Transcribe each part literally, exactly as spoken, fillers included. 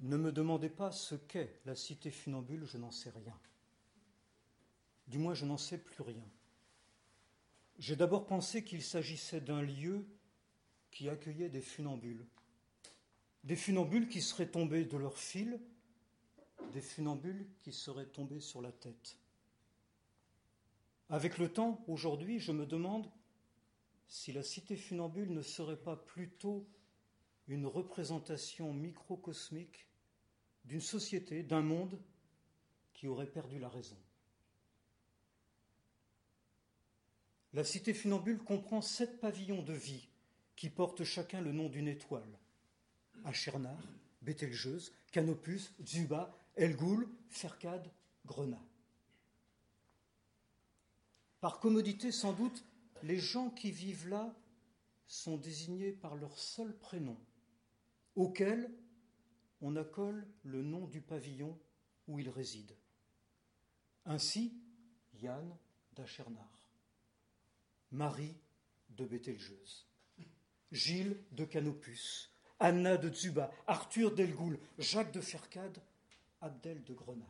Ne me demandez pas ce qu'est la cité funambule, je n'en sais rien. Du moins, je n'en sais plus rien. J'ai d'abord pensé qu'il s'agissait d'un lieu qui accueillait des funambules. Des funambules qui seraient tombés de leur fil, des funambules qui seraient tombés sur la tête. Avec le temps, aujourd'hui, je me demande si la cité funambule ne serait pas plutôt une représentation microcosmique d'une société, d'un monde qui aurait perdu la raison. La cité funambule comprend sept pavillons de vie qui portent chacun le nom d'une étoile. Achernar, Bételgeuse, Canopus, Zuba, Elgoul, Ferkad, Grenat. Par commodité, sans doute, les gens qui vivent là sont désignés par leur seul prénom, auquel on accole le nom du pavillon où ils résident. Ainsi, Yann d'Achernar, Marie de Bételgeuse, Gilles de Canopus, Anna de Zuba, Arthur d'Elgoul, Jacques de Ferkad, Abdel de Grenat.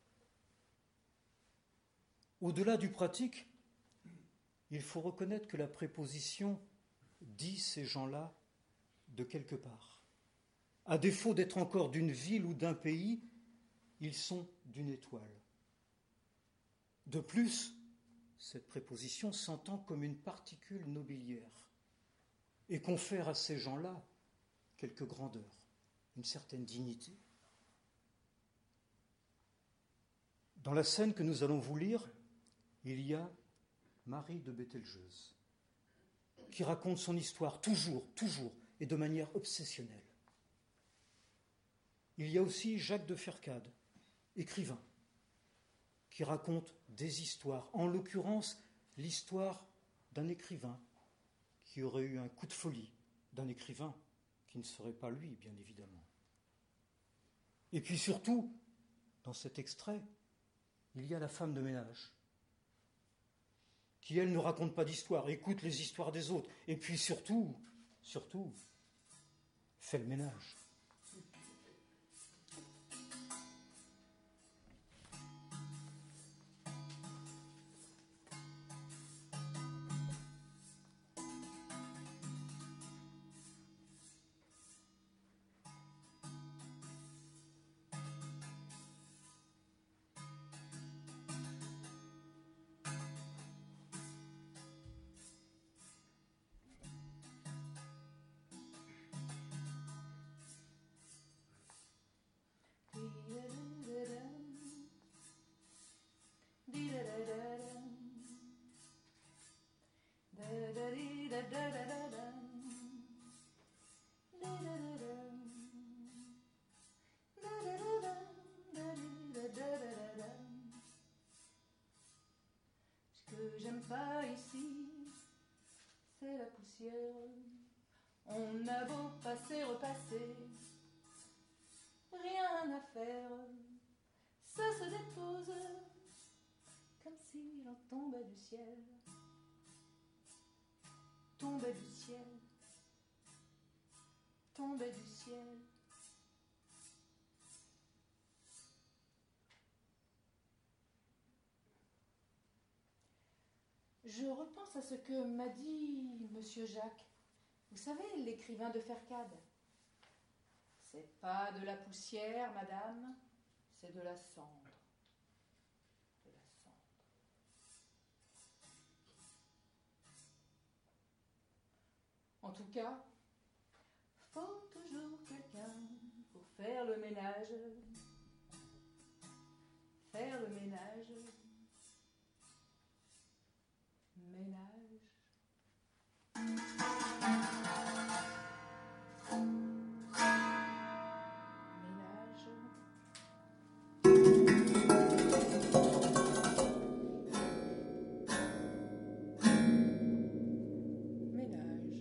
Au-delà du pratique, il faut reconnaître que la préposition dit ces gens-là de quelque part. À défaut d'être encore d'une ville ou d'un pays, ils sont d'une étoile. De plus, cette préposition s'entend comme une particule nobiliaire et confère à ces gens-là quelque grandeur, une certaine dignité. Dans la scène que nous allons vous lire, il y a Marie de Bételgeuse, qui raconte son histoire toujours, toujours, et de manière obsessionnelle. Il y a aussi Jacques de Ferkad, écrivain, qui raconte des histoires, en l'occurrence l'histoire d'un écrivain qui aurait eu un coup de folie, d'un écrivain qui ne serait pas lui, bien évidemment. Et puis surtout, dans cet extrait, il y a la femme de ménage, qui, elle, ne raconte pas d'histoire, écoute les histoires des autres, et puis surtout, surtout, fait le ménage. Ce que j'aime pas ici, c'est la poussière. On a beau passer, repasser, rien à faire. Ça se dépose comme s'il en tombait du ciel. Tombait du ciel. Tombait du ciel. Je repense à ce que m'a dit Monsieur Jacques. Vous savez, l'écrivain de Ferkad. C'est pas de la poussière, madame, c'est de la cendre. De la cendre. En tout cas, faut toujours quelqu'un pour faire le ménage. Faire le ménage. Ménage. Ménage. Ménage.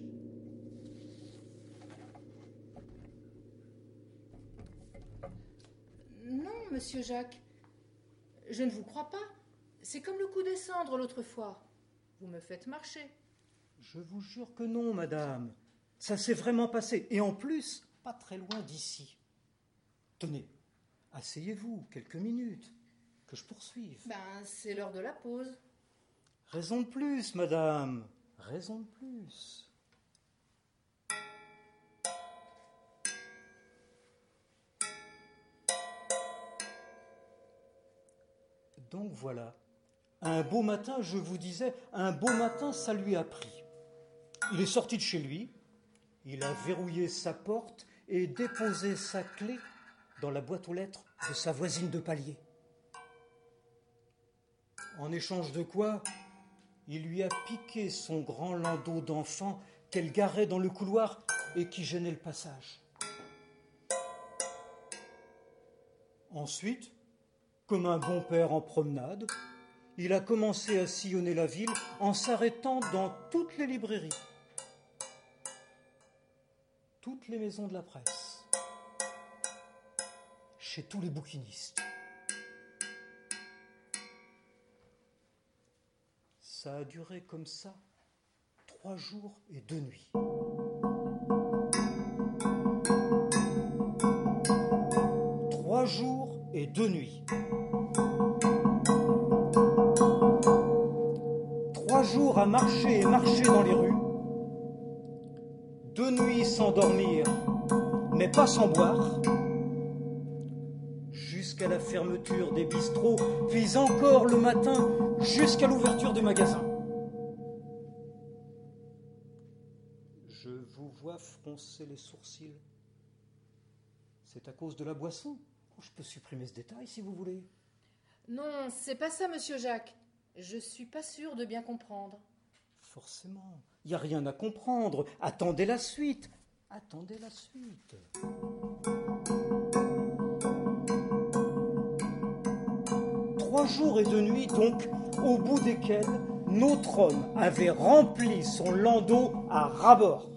Non, monsieur Jacques, je ne vous crois pas. C'est comme le coup des cendres l'autre fois. Vous me faites marcher. Je vous jure que non, madame. Ça s'est vraiment passé. Et en plus, pas très loin d'ici. Tenez, asseyez-vous quelques minutes, que je poursuive. Ben, c'est l'heure de la pause. Raison de plus, madame, raison de plus. Donc voilà, un beau matin, je vous disais, un beau matin, ça lui a pris. Il est sorti de chez lui, il a verrouillé sa porte et déposé sa clé dans la boîte aux lettres de sa voisine de palier. En échange de quoi, il lui a piqué son grand landau d'enfant qu'elle garait dans le couloir et qui gênait le passage. Ensuite, comme un bon père en promenade, il a commencé à sillonner la ville en s'arrêtant dans toutes les librairies, toutes les maisons de la presse, chez tous les bouquinistes. Ça a duré comme ça trois jours et deux nuits. Trois jours et deux nuits. Trois jours à marcher et marcher dans les rues. Deux nuits sans dormir, mais pas sans boire. Jusqu'à la fermeture des bistrots, puis encore le matin, jusqu'à l'ouverture des magasins. Je vous vois froncer les sourcils. C'est à cause de la boisson. Je peux supprimer ce détail si vous voulez. Non, c'est pas ça, monsieur Jacques. Je suis pas sûre de bien comprendre. Forcément, il n'y a rien à comprendre. Attendez la suite. Attendez la suite. Trois jours et deux nuits, donc, au bout desquels notre homme avait rempli son landau à ras-bord.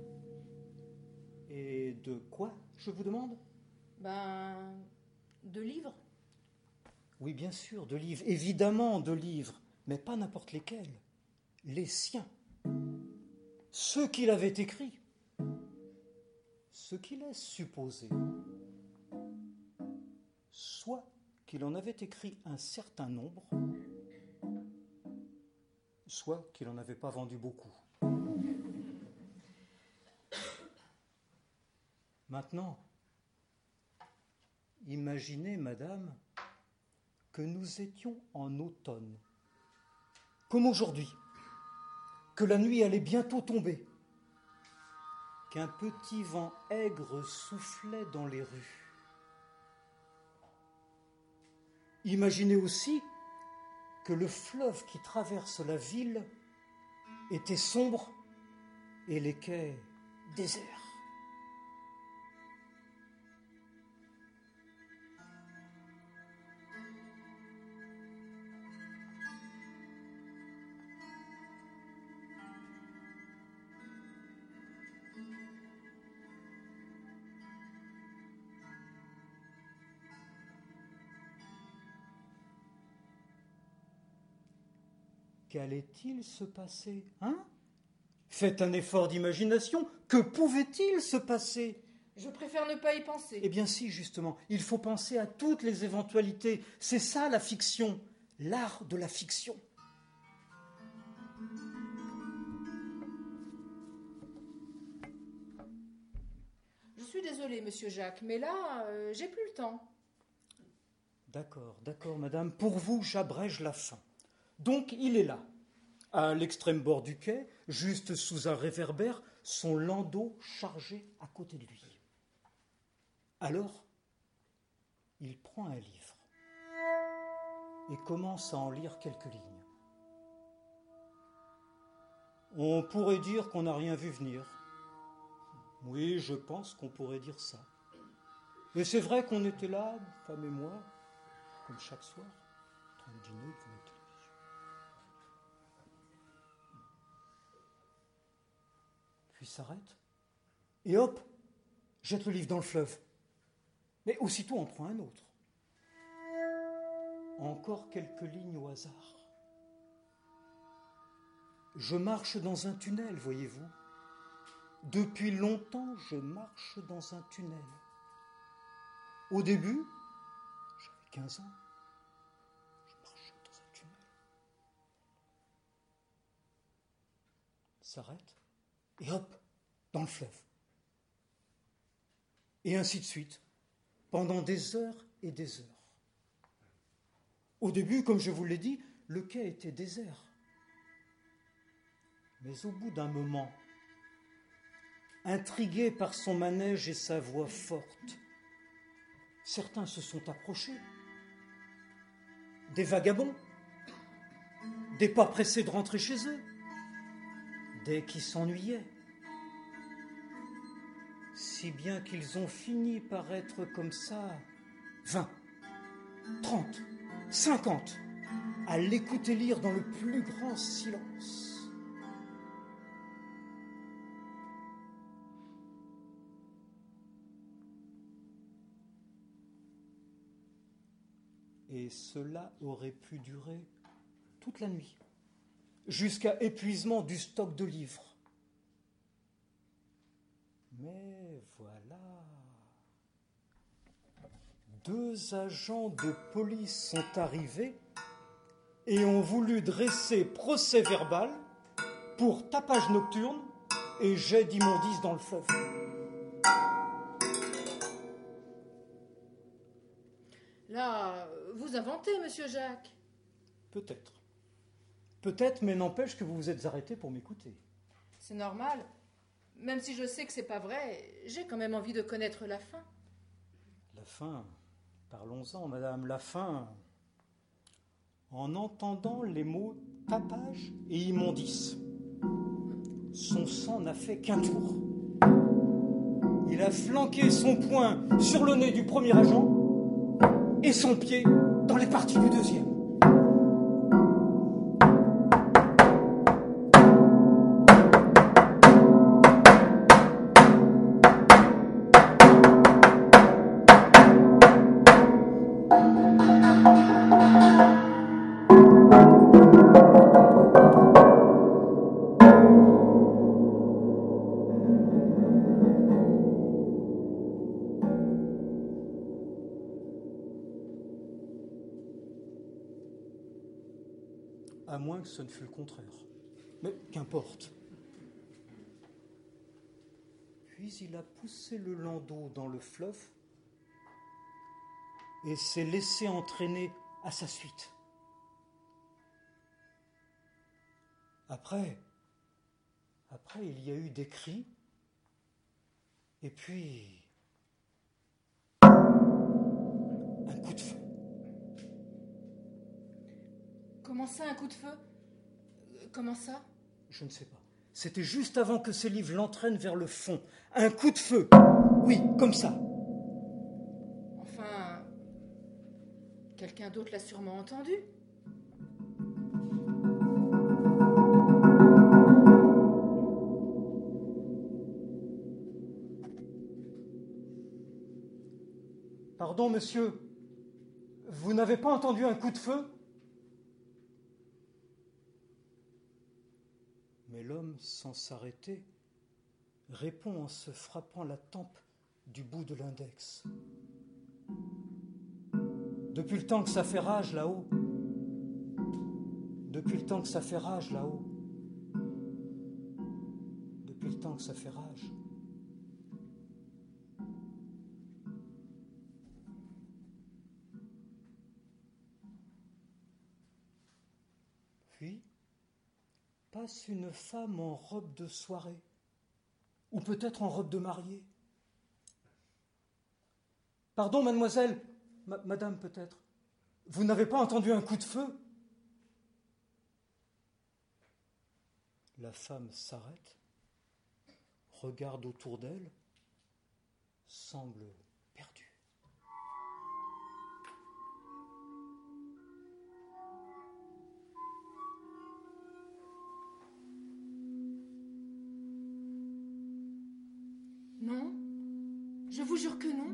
Et de quoi, je vous demande ? Ben, de livres. Oui, bien sûr, de livres, évidemment de livres, mais pas n'importe lesquels. Les siens. Ceux qu'il avait écrits. Ce qui laisse supposer soit qu'il en avait écrit un certain nombre, soit qu'il n'en avait pas vendu beaucoup. Maintenant, imaginez, madame, que nous étions en automne, comme aujourd'hui, que la nuit allait bientôt tomber, qu'un petit vent aigre soufflait dans les rues. Imaginez aussi que le fleuve qui traverse la ville était sombre et les quais déserts. Qu'allait-il se passer, hein ? Faites un effort d'imagination. Que pouvait-il se passer ? Je préfère ne pas y penser. Eh bien si, justement, il faut penser à toutes les éventualités. C'est ça la fiction, l'art de la fiction. Je suis désolée, monsieur Jacques, mais là, euh, j'ai plus le temps. D'accord, d'accord, madame. Pour vous, j'abrège la fin. Donc, il est là, à l'extrême bord du quai, juste sous un réverbère, son landau chargé à côté de lui. Alors, il prend un livre et commence à en lire quelques lignes. On pourrait dire qu'on n'a rien vu venir. Oui, je pense qu'on pourrait dire ça. Et c'est vrai qu'on était là, femme et moi, comme chaque soir, en train de dîner devant la télévision. Puis s'arrête, et hop, jette le livre dans le fleuve. Mais aussitôt en prend un autre. Encore quelques lignes au hasard. Je marche dans un tunnel, voyez-vous. Depuis longtemps, je marche dans un tunnel. Au début, j'avais quinze ans, je marchais dans un tunnel. S'arrête, et hop, dans le fleuve. Et ainsi de suite, pendant des heures et des heures. Au début, comme je vous l'ai dit, le quai était désert. Mais au bout d'un moment, intrigués par son manège et sa voix forte, certains se sont approchés. Des vagabonds, des pas pressés de rentrer chez eux, des qui s'ennuyaient. Si bien qu'ils ont fini par être comme ça, vingt, trente, cinquante, à l'écouter lire dans le plus grand silence. Et cela aurait pu durer toute la nuit, jusqu'à épuisement du stock de livres. Mais voilà, deux agents de police sont arrivés et ont voulu dresser procès verbal pour tapage nocturne et jet d'immondices dans le fleuve. Là, vous inventez, monsieur Jacques. Peut-être. Peut-être, mais n'empêche que vous vous êtes arrêté pour m'écouter. C'est normal. Même si je sais que c'est pas vrai, j'ai quand même envie de connaître la fin. La fin, parlons-en, madame, la fin. En entendant les mots tapage et immondice, son sang n'a fait qu'un tour. Il a flanqué son poing sur le nez du premier agent et son pied dans les parties du deuxième. À moins que ce ne fût le contraire. Mais qu'importe. Puis il a poussé le landau dans le fleuve et s'est laissé entraîner à sa suite. Après, après, il y a eu des cris, et puis un coup de feu. Comment ça, un coup de feu? Comment ça? Je ne sais pas. C'était juste avant que ses livres l'entraînent vers le fond. Un coup de feu. Oui, comme ça. Enfin, quelqu'un d'autre l'a sûrement entendu. Pardon, monsieur. Vous n'avez pas entendu un coup de feu? Mais l'homme, sans s'arrêter, répond en se frappant la tempe du bout de l'index. Depuis le temps que ça fait rage là-haut, depuis le temps que ça fait rage là-haut, depuis le temps que ça fait rage. Puis, passe une femme en robe de soirée, ou peut-être en robe de mariée. Pardon, mademoiselle, ma- madame peut-être, vous n'avez pas entendu un coup de feu? La femme s'arrête, regarde autour d'elle, semble perdue. Non, je vous jure que non.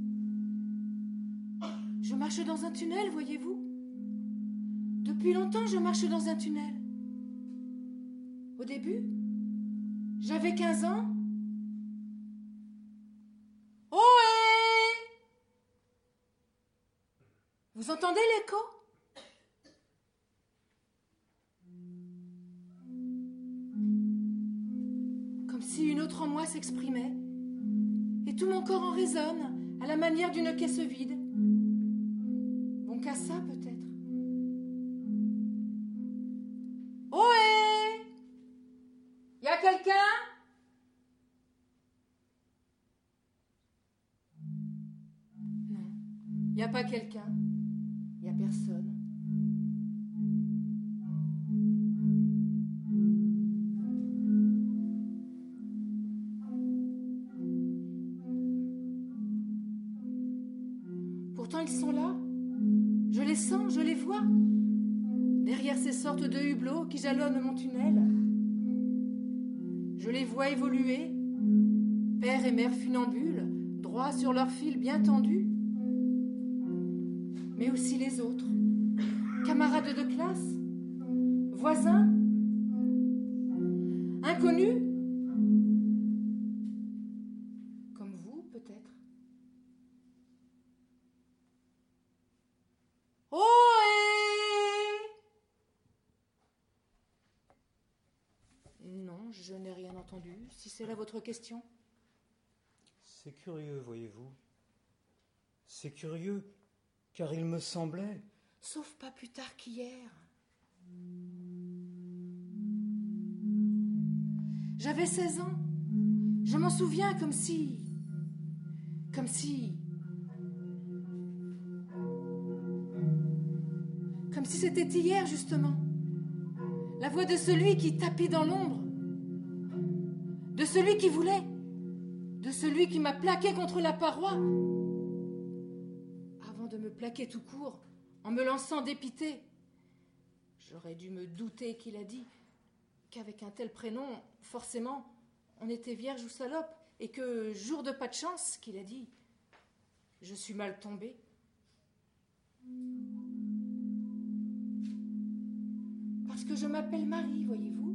Je marche dans un tunnel, voyez-vous. Depuis longtemps, je marche dans un tunnel. Au début, j'avais quinze ans. Ohé! Vous entendez l'écho ? Comme si une autre en moi s'exprimait, et tout mon corps en résonne à la manière d'une caisse vide. Bon qu'à ça, peut-être. Ohé ! Y a quelqu'un ? Non, y a pas quelqu'un. Y a personne. Pourtant, ils sont là. Je les sens, je les vois. Derrière ces sortes de hublots qui jalonnent mon tunnel. Je les vois évoluer, père et mère funambules, droits sur leur fil bien tendu. Mais aussi les autres, camarades de classe, voisins, inconnus, comme vous peut-être. Ohé ! Non, je n'ai rien entendu, si c'est là votre question. C'est curieux, voyez-vous. C'est curieux, car il me semblait... Sauf pas plus tard qu'hier. J'avais seize ans. Je m'en souviens comme si... Comme si... Comme si c'était hier, justement. La voix de celui qui tapit dans l'ombre. De celui qui voulait. De celui qui m'a plaqué contre la paroi. Avant de me plaquer tout court, en me lançant dépité. J'aurais dû me douter qu'il a dit qu'avec un tel prénom, forcément, on était vierge ou salope, et que, jour de pas de chance, qu'il a dit, je suis mal tombée. Parce que je m'appelle Marie, voyez-vous.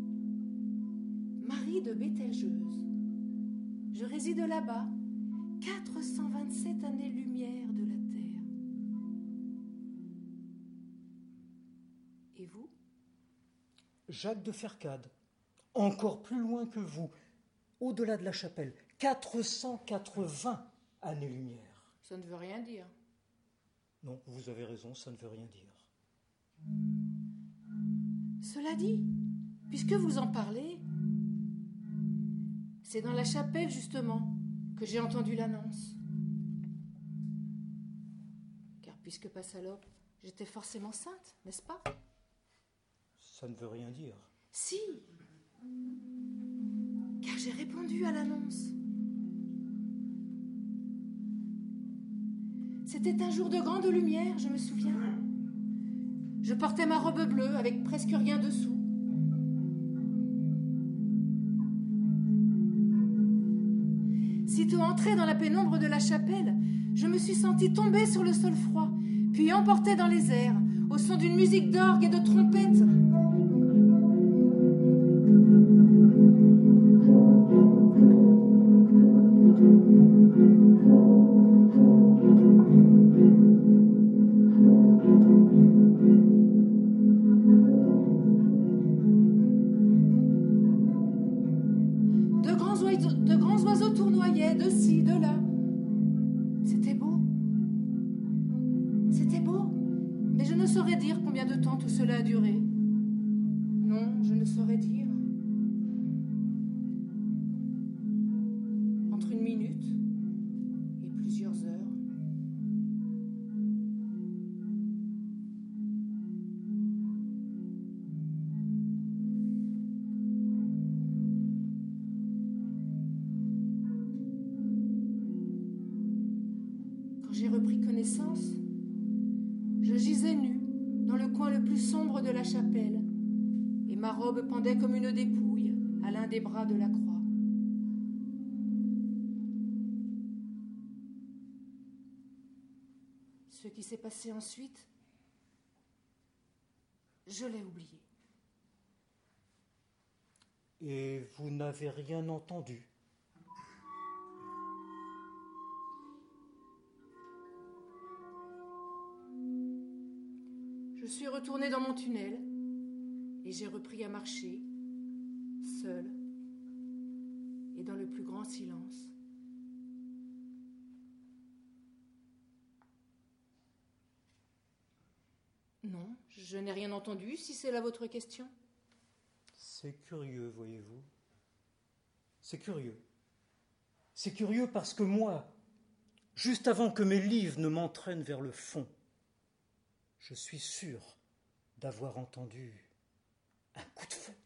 Marie de Bételgeuse. Je réside là-bas, quatre cent vingt-sept années-lumière de la Terre. Et vous ? Jacques de Fercade, encore plus loin que vous, au-delà de la chapelle, quatre cent quatre-vingts années-lumière. Ça ne veut rien dire. Non, vous avez raison, ça ne veut rien dire. Cela dit, puisque vous en parlez, c'est dans la chapelle, justement, que j'ai entendu l'annonce. Car puisque pas salope, j'étais forcément sainte, n'est-ce pas ? Ça ne veut rien dire. Si, car j'ai répondu à l'annonce. C'était un jour de grande lumière, je me souviens. Je portais ma robe bleue avec presque rien dessous. Sitôt entrée dans la pénombre de la chapelle, je me suis sentie tomber sur le sol froid, puis emportée dans les airs, au son d'une musique d'orgue et de trompette. De grands oiseaux, de grands oiseaux tournoyaient de ci, de là. C'était beau. C'était beau. Mais je ne saurais dire combien de temps tout cela a duré. Non, je ne saurais dire. Entre une minute et plusieurs heures. Quand j'ai repris connaissance, je gisais nue dans le coin le plus sombre de la chapelle, et ma robe pendait comme une dépouille à l'un des bras de la croix. Ce qui s'est passé ensuite, je l'ai oublié. Et vous n'avez rien entendu ? suis retournée dans mon tunnel et j'ai repris à marcher, seule et dans le plus grand silence. Non, je n'ai rien entendu, si c'est là votre question. C'est curieux, voyez-vous. C'est curieux. C'est curieux parce que moi, juste avant que mes livres ne m'entraînent vers le fond, je suis sûr d'avoir entendu un coup de feu.